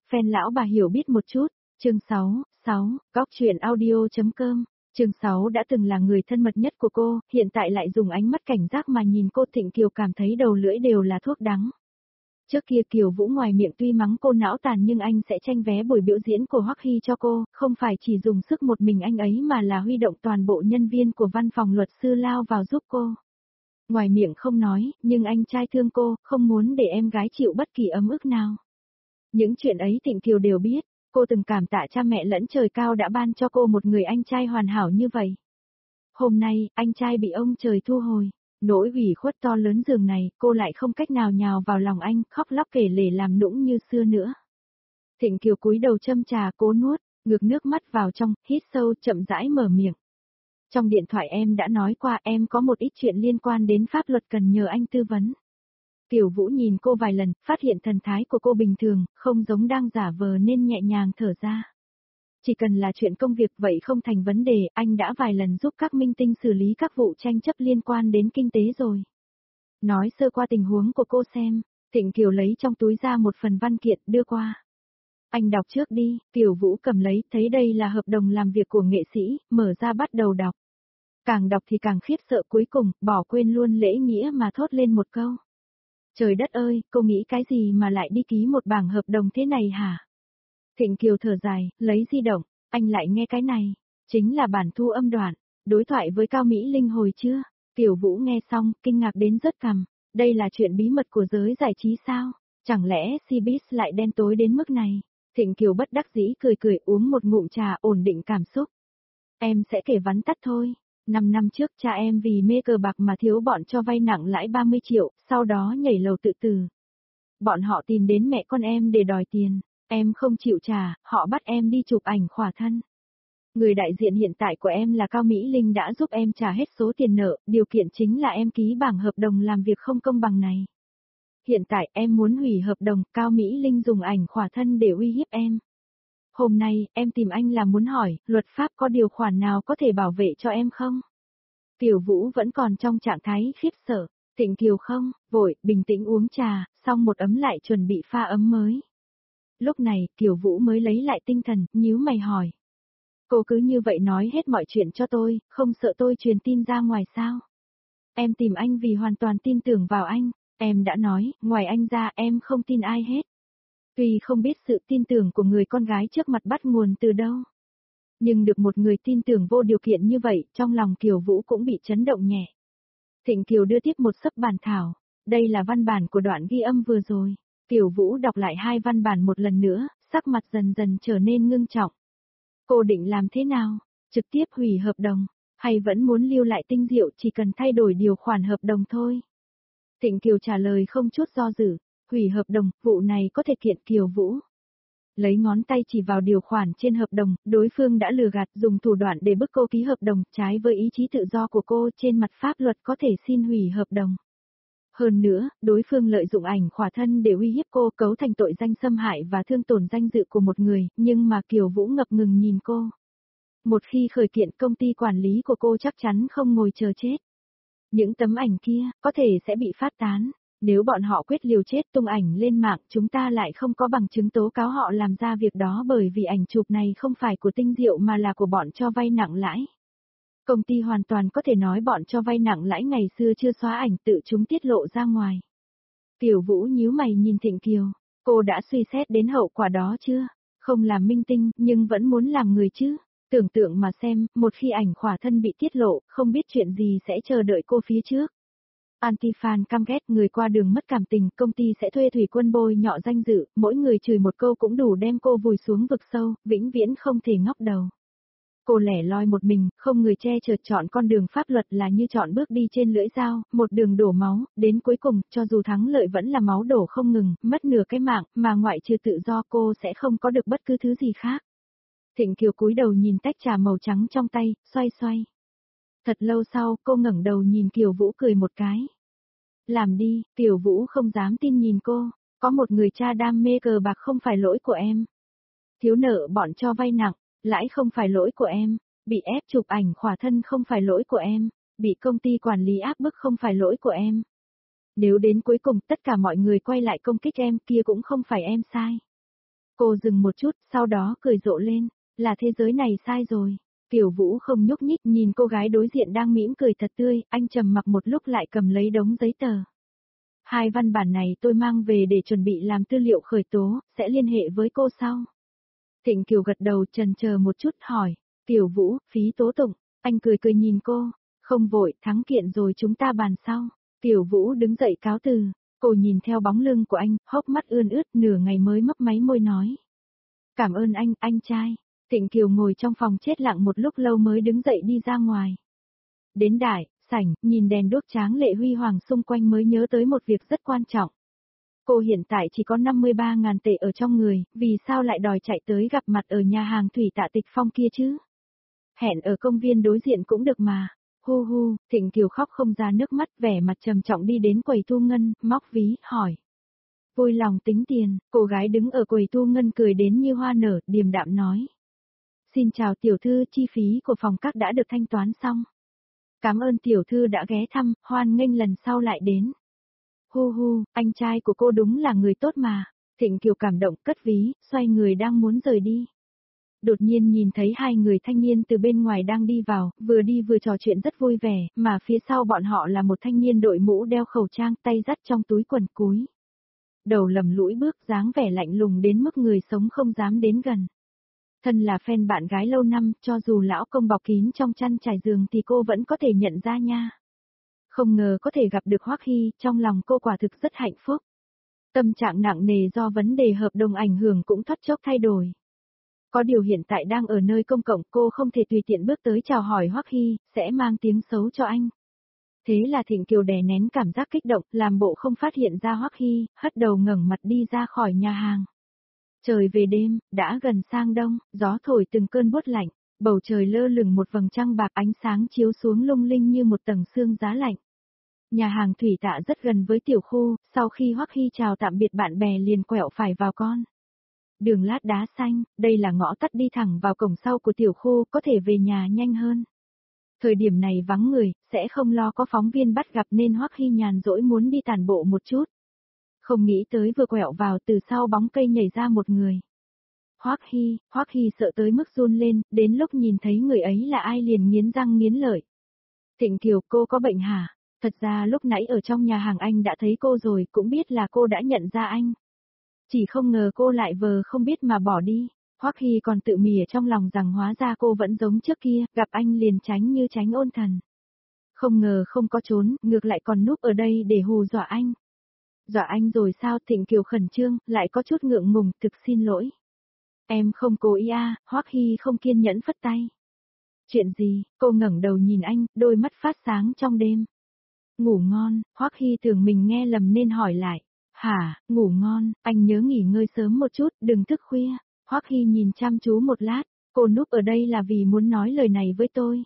Fan lão bà hiểu biết một chút, chương 6, Góc truyện audio.com, chương 6 đã từng là người thân mật nhất của cô, hiện tại lại dùng ánh mắt cảnh giác mà nhìn cô. Thịnh Kiều cảm thấy đầu lưỡi đều là thuốc đắng. Trước kia Kiều Vũ ngoài miệng tuy mắng cô não tàn nhưng anh sẽ tranh vé buổi biểu diễn của Hoắc Hy cho cô, không phải chỉ dùng sức một mình anh ấy mà là huy động toàn bộ nhân viên của văn phòng luật sư lao vào giúp cô. Ngoài miệng không nói, nhưng anh trai thương cô, không muốn để em gái chịu bất kỳ ấm ức nào. Những chuyện ấy Thịnh Kiều đều biết, cô từng cảm tạ cha mẹ lẫn trời cao đã ban cho cô một người anh trai hoàn hảo như vậy. Hôm nay, anh trai bị ông trời thu hồi. Nỗi ủy khuất to lớn giường này, cô lại không cách nào nhào vào lòng anh, khóc lóc kể lể làm nũng như xưa nữa. Thịnh Kiều cúi đầu châm trà cố nuốt, ngược nước mắt vào trong, hít sâu chậm rãi mở miệng. Trong điện thoại em đã nói qua em có một ít chuyện liên quan đến pháp luật cần nhờ anh tư vấn. Kiều Vũ nhìn cô vài lần, phát hiện thần thái của cô bình thường, không giống đang giả vờ nên nhẹ nhàng thở ra. Chỉ cần là chuyện công việc vậy không thành vấn đề, anh đã vài lần giúp các minh tinh xử lý các vụ tranh chấp liên quan đến kinh tế rồi. Nói sơ qua tình huống của cô xem, Thịnh Kiều lấy trong túi ra một phần văn kiện đưa qua. Anh đọc trước đi, Kiều Vũ cầm lấy, thấy đây là hợp đồng làm việc của nghệ sĩ, mở ra bắt đầu đọc. Càng đọc thì càng khiếp sợ, cuối cùng, bỏ quên luôn lễ nghĩa mà thốt lên một câu. Trời đất ơi, cô nghĩ cái gì mà lại đi ký một bảng hợp đồng thế này hả? Thịnh Kiều thở dài, lấy di động, anh lại nghe cái này, chính là bản thu âm đoạn, đối thoại với Cao Mỹ Linh hồi chưa? Kiều Vũ nghe xong, kinh ngạc đến rớt cằm, đây là chuyện bí mật của giới giải trí sao? Chẳng lẽ Cbiz lại đen tối đến mức này? Thịnh Kiều bất đắc dĩ cười cười uống một ngụm trà ổn định cảm xúc. Em sẽ kể vắn tắt thôi. 5 năm trước cha em vì mê cờ bạc mà thiếu bọn cho vay nặng lãi 30 triệu, sau đó nhảy lầu tự tử. Bọn họ tìm đến mẹ con em để đòi tiền, em không chịu trả, họ bắt em đi chụp ảnh khỏa thân. Người đại diện hiện tại của em là Cao Mỹ Linh đã giúp em trả hết số tiền nợ, điều kiện chính là em ký bảng hợp đồng làm việc không công bằng này. Hiện tại em muốn hủy hợp đồng, Cao Mỹ Linh dùng ảnh khỏa thân để uy hiếp em. Hôm nay, em tìm anh là muốn hỏi, luật pháp có điều khoản nào có thể bảo vệ cho em không? Kiều Vũ vẫn còn trong trạng thái khiếp sợ, Thịnh Kiều không, vội, bình tĩnh uống trà, xong một ấm lại chuẩn bị pha ấm mới. Lúc này, Kiều Vũ mới lấy lại tinh thần, nhíu mày hỏi. Cô cứ như vậy nói hết mọi chuyện cho tôi, không sợ tôi truyền tin ra ngoài sao? Em tìm anh vì hoàn toàn tin tưởng vào anh, em đã nói, ngoài anh ra em không tin ai hết. Tuy không biết sự tin tưởng của người con gái trước mặt bắt nguồn từ đâu. Nhưng được một người tin tưởng vô điều kiện như vậy, trong lòng Kiều Vũ cũng bị chấn động nhẹ. Thịnh Kiều đưa tiếp một xấp bản thảo. Đây là văn bản của đoạn ghi âm vừa rồi. Kiều Vũ đọc lại hai văn bản một lần nữa, sắc mặt dần dần trở nên ngưng trọng. Cô định làm thế nào? Trực tiếp hủy hợp đồng, hay vẫn muốn lưu lại tinh diệu chỉ cần thay đổi điều khoản hợp đồng thôi? Thịnh Kiều trả lời không chút do dự. Hủy hợp đồng, vụ này có thể kiện Kiều Vũ. Lấy ngón tay chỉ vào điều khoản trên hợp đồng, đối phương đã lừa gạt dùng thủ đoạn để bức cô ký hợp đồng trái với ý chí tự do của cô, trên mặt pháp luật có thể xin hủy hợp đồng. Hơn nữa, đối phương lợi dụng ảnh khỏa thân để uy hiếp cô, cấu thành tội danh xâm hại và thương tổn danh dự của một người, nhưng mà Kiều Vũ ngập ngừng nhìn cô. Một khi khởi kiện, công ty quản lý của cô chắc chắn không ngồi chờ chết. Những tấm ảnh kia, có thể sẽ bị phát tán. Nếu bọn họ quyết liều chết tung ảnh lên mạng, chúng ta lại không có bằng chứng tố cáo họ làm ra việc đó, bởi vì ảnh chụp này không phải của Tinh Diệu mà là của bọn cho vay nặng lãi. Công ty hoàn toàn có thể nói bọn cho vay nặng lãi ngày xưa chưa xóa ảnh tự chúng tiết lộ ra ngoài. Kiều Vũ nhíu mày nhìn Thịnh Kiều, cô đã suy xét đến hậu quả đó chưa? Không làm minh tinh, nhưng vẫn muốn làm người chứ? Tưởng tượng mà xem, một khi ảnh khỏa thân bị tiết lộ, không biết chuyện gì sẽ chờ đợi cô phía trước. Anti-fan căm ghét, người qua đường mất cảm tình, công ty sẽ thuê thủy quân bôi nhọ danh dự, mỗi người chửi một câu cũng đủ đem cô vùi xuống vực sâu, vĩnh viễn không thể ngóc đầu. Cô lẻ loi một mình, không người che chở, chọn con đường pháp luật là như chọn bước đi trên lưỡi dao, một đường đổ máu, đến cuối cùng, cho dù thắng lợi vẫn là máu đổ không ngừng, mất nửa cái mạng, mà ngoại trừ tự do cô sẽ không có được bất cứ thứ gì khác. Thịnh Kiều cúi đầu nhìn tách trà màu trắng trong tay, xoay xoay. Thật lâu sau, cô ngẩng đầu nhìn Kiều Vũ cười một cái. Làm đi, Kiều Vũ không dám tin nhìn cô, có một người cha đam mê cờ bạc không phải lỗi của em. Thiếu nợ bọn cho vay nặng, lãi không phải lỗi của em, bị ép chụp ảnh khỏa thân không phải lỗi của em, bị công ty quản lý áp bức không phải lỗi của em. Nếu đến cuối cùng tất cả mọi người quay lại công kích em kia cũng không phải em sai. Cô dừng một chút, sau đó cười rộ lên, là thế giới này sai rồi. Tiểu Vũ không nhúc nhích nhìn cô gái đối diện đang mỉm cười thật tươi, anh trầm mặc một lúc lại cầm lấy đống giấy tờ. Hai văn bản này tôi mang về để chuẩn bị làm tư liệu khởi tố, sẽ liên hệ với cô sau. Thịnh Kiều gật đầu chần chờ một chút hỏi, Tiểu Vũ, phí tố tụng, anh cười cười nhìn cô, không vội, thắng kiện rồi chúng ta bàn sau. Tiểu Vũ đứng dậy cáo từ, cô nhìn theo bóng lưng của anh, hốc mắt ươn ướt nửa ngày mới mấp máy môi nói. Cảm ơn anh trai. Thịnh Kiều ngồi trong phòng chết lặng một lúc lâu mới đứng dậy đi ra ngoài. Đến đại sảnh, nhìn đèn đuốc tráng lệ huy hoàng xung quanh mới nhớ tới một việc rất quan trọng. Cô hiện tại chỉ có 53.000 tệ ở trong người, vì sao lại đòi chạy tới gặp mặt ở nhà hàng Thủy Tạ Tịch Phong kia chứ? Hẹn ở công viên đối diện cũng được mà. Hu hu, Thịnh Kiều khóc không ra nước mắt, vẻ mặt trầm trọng đi đến quầy thu ngân, móc ví, hỏi. Vui lòng tính tiền, cô gái đứng ở quầy thu ngân cười đến như hoa nở, điềm đạm nói. Xin chào tiểu thư, chi phí của phòng các đã được thanh toán xong. Cảm ơn tiểu thư đã ghé thăm, hoan nghênh lần sau lại đến. Hu hu, anh trai của cô đúng là người tốt mà. Thịnh Kiều cảm động cất ví, xoay người đang muốn rời đi. Đột nhiên nhìn thấy hai người thanh niên từ bên ngoài đang đi vào, vừa đi vừa trò chuyện rất vui vẻ, mà phía sau bọn họ là một thanh niên đội mũ đeo khẩu trang, tay dắt trong túi quần cúi. Đầu lầm lũi bước, dáng vẻ lạnh lùng đến mức người sống không dám đến gần. Thân là fan bạn gái lâu năm, cho dù lão công bọc kín trong chăn trải giường thì cô vẫn có thể nhận ra nha. Không ngờ có thể gặp được Hoắc Hy, trong lòng cô quả thực rất hạnh phúc. Tâm trạng nặng nề do vấn đề hợp đồng ảnh hưởng cũng thoát chốc thay đổi. Có điều hiện tại đang ở nơi công cộng, cô không thể tùy tiện bước tới chào hỏi Hoắc Hy, sẽ mang tiếng xấu cho anh. Thế là Thịnh Kiều đè nén cảm giác kích động, làm bộ không phát hiện ra Hoắc Hy, hất đầu ngẩng mặt đi ra khỏi nhà hàng. Trời về đêm, đã gần sang đông, gió thổi từng cơn buốt lạnh, bầu trời lơ lửng một vầng trăng bạc, ánh sáng chiếu xuống lung linh như một tầng sương giá lạnh. Nhà hàng Thủy Tạ rất gần với tiểu khu, sau khi Hoắc Hy chào tạm biệt bạn bè liền quẹo phải vào con đường lát đá xanh, đây là ngõ tắt đi thẳng vào cổng sau của tiểu khu, có thể về nhà nhanh hơn. Thời điểm này vắng người, sẽ không lo có phóng viên bắt gặp nên Hoắc Hy nhàn rỗi muốn đi tản bộ một chút. Không nghĩ tới vừa quẹo vào từ sau bóng cây nhảy ra một người. Hoắc Hy sợ tới mức run lên, đến lúc nhìn thấy người ấy là ai liền nghiến răng nghiến lợi. Thịnh Kiều, cô có bệnh hả? Thật ra lúc nãy ở trong nhà hàng anh đã thấy cô rồi, cũng biết là cô đã nhận ra anh. Chỉ không ngờ cô lại vờ không biết mà bỏ đi. Hoắc Hy còn tự mỉa trong lòng rằng hóa ra cô vẫn giống trước kia, gặp anh liền tránh như tránh ôn thần. Không ngờ không có trốn, ngược lại còn núp ở đây để hù dọa anh. Dọa anh rồi sao? Thịnh Kiều khẩn trương, lại có chút ngượng ngùng, thực xin lỗi. Em không cố ý à, Hoắc Hy không kiên nhẫn phất tay. Chuyện gì? Cô ngẩng đầu nhìn anh, đôi mắt phát sáng trong đêm. Ngủ ngon, Hoắc Hy tưởng mình nghe lầm nên hỏi lại. Hả, ngủ ngon, anh nhớ nghỉ ngơi sớm một chút, đừng thức khuya. Hoắc Hy nhìn chăm chú một lát, cô núp ở đây là vì muốn nói lời này với tôi.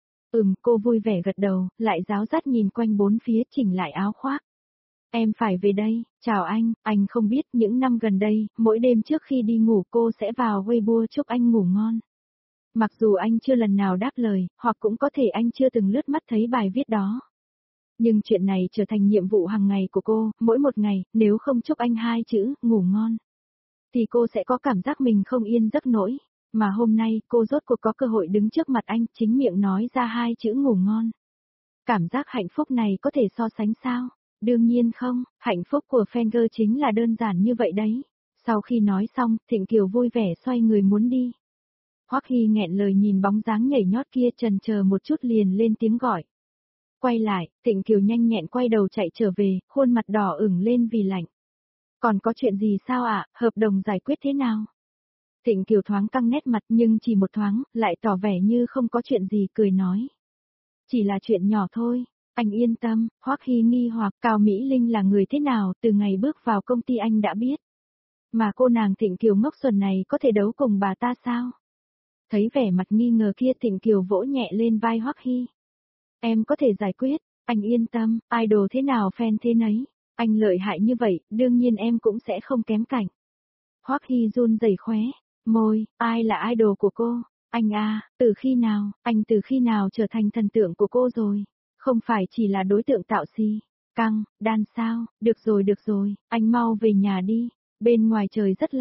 Cô vui vẻ gật đầu, lại ráo rắt nhìn quanh bốn phía chỉnh lại áo khoác. Em phải về đây, chào anh không biết những năm gần đây, mỗi đêm trước khi đi ngủ cô sẽ vào Weibo chúc anh ngủ ngon. Mặc dù anh chưa lần nào đáp lời, hoặc cũng có thể anh chưa từng lướt mắt thấy bài viết đó. Nhưng chuyện này trở thành nhiệm vụ hàng ngày của cô, mỗi một ngày, nếu không chúc anh hai chữ, ngủ ngon, thì cô sẽ có cảm giác mình không yên giấc nổi. Mà hôm nay, cô rốt cuộc có cơ hội đứng trước mặt anh, chính miệng nói ra hai chữ ngủ ngon. Cảm giác hạnh phúc này có thể so sánh sao? Đương nhiên không, hạnh phúc của Fenger chính là đơn giản như vậy đấy. Sau khi nói xong, Thịnh Kiều vui vẻ xoay người muốn đi. Hoắc Hy nghẹn lời nhìn bóng dáng nhảy nhót kia, chần chờ một chút liền lên tiếng gọi. Quay lại, Thịnh Kiều nhanh nhẹn quay đầu chạy trở về, khuôn mặt đỏ ửng lên vì lạnh. Còn có chuyện gì sao ạ, hợp đồng giải quyết thế nào? Thịnh Kiều thoáng căng nét mặt nhưng chỉ một thoáng, lại tỏ vẻ như không có chuyện gì, cười nói. Chỉ là chuyện nhỏ thôi, anh yên tâm. Hoắc Hy nghi hoặc Cao Mỹ Linh là người thế nào, từ ngày bước vào công ty anh đã biết. Mà cô nàng Thịnh Kiều ngốc xuẩn này có thể đấu cùng bà ta sao? Thấy vẻ mặt nghi ngờ kia, Thịnh Kiều vỗ nhẹ lên vai Hoắc Hy. Em có thể giải quyết, anh yên tâm, idol thế nào fan thế nấy. Anh lợi hại như vậy, đương nhiên em cũng sẽ không kém cạnh. Hoắc Hy run rẩy khóe môi, ai là idol của cô? Anh à, từ khi nào, anh từ khi nào trở thành thần tượng của cô rồi? Không phải chỉ là đối tượng tạo si. Căng, đan sao, được rồi, anh mau về nhà đi. Bên ngoài trời rất lạnh,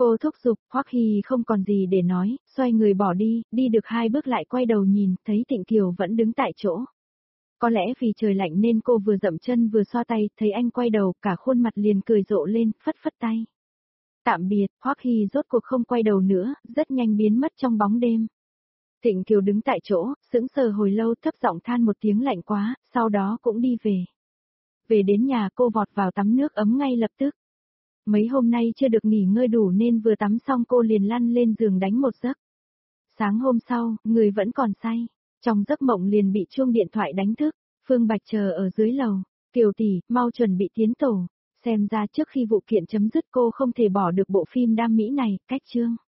Cô thúc giục, Hoắc Hy không còn gì để nói, xoay người bỏ đi, đi được 2 bước lại quay đầu nhìn, thấy Thịnh Kiều vẫn đứng tại chỗ. Có lẽ vì trời lạnh nên cô vừa dậm chân vừa xoa tay, thấy anh quay đầu, cả khuôn mặt liền cười rộ lên, phất phất tay. Tạm biệt, Hoắc Hy rốt cuộc không quay đầu nữa, rất nhanh biến mất trong bóng đêm. Thịnh Kiều đứng tại chỗ, sững sờ hồi lâu thấp giọng than một tiếng lạnh quá, sau đó cũng đi về. Về đến nhà cô vọt vào tắm nước ấm ngay lập tức. Mấy hôm nay chưa được nghỉ ngơi đủ nên vừa tắm xong cô liền lăn lên giường đánh một giấc. Sáng hôm sau, người vẫn còn say. Trong giấc mộng liền bị chuông điện thoại đánh thức. Phương Bạch chờ ở dưới lầu. Kiều tỷ, mau chuẩn bị tiến tổ. Xem ra trước khi vụ kiện chấm dứt cô không thể bỏ được bộ phim đam mỹ này, cách chương.